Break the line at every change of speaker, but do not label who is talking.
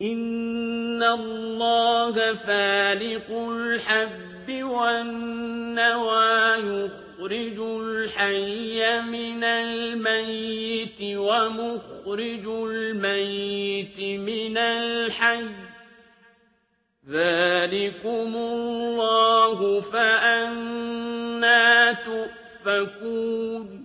إِنَّ اللَّهَ فَالِقُ الْحَبِّ وَالنَّوَىٰ يُخْرِجُ الْحَيَّ مِنَ الْمَيِّتِ وَمُخْرِجُ الْمَيِّتِ مِنَ الْحَيِّ ۚ ذَٰلِكُمُ اللَّهُ فَأَنَّىٰ تُؤْفَكُونَ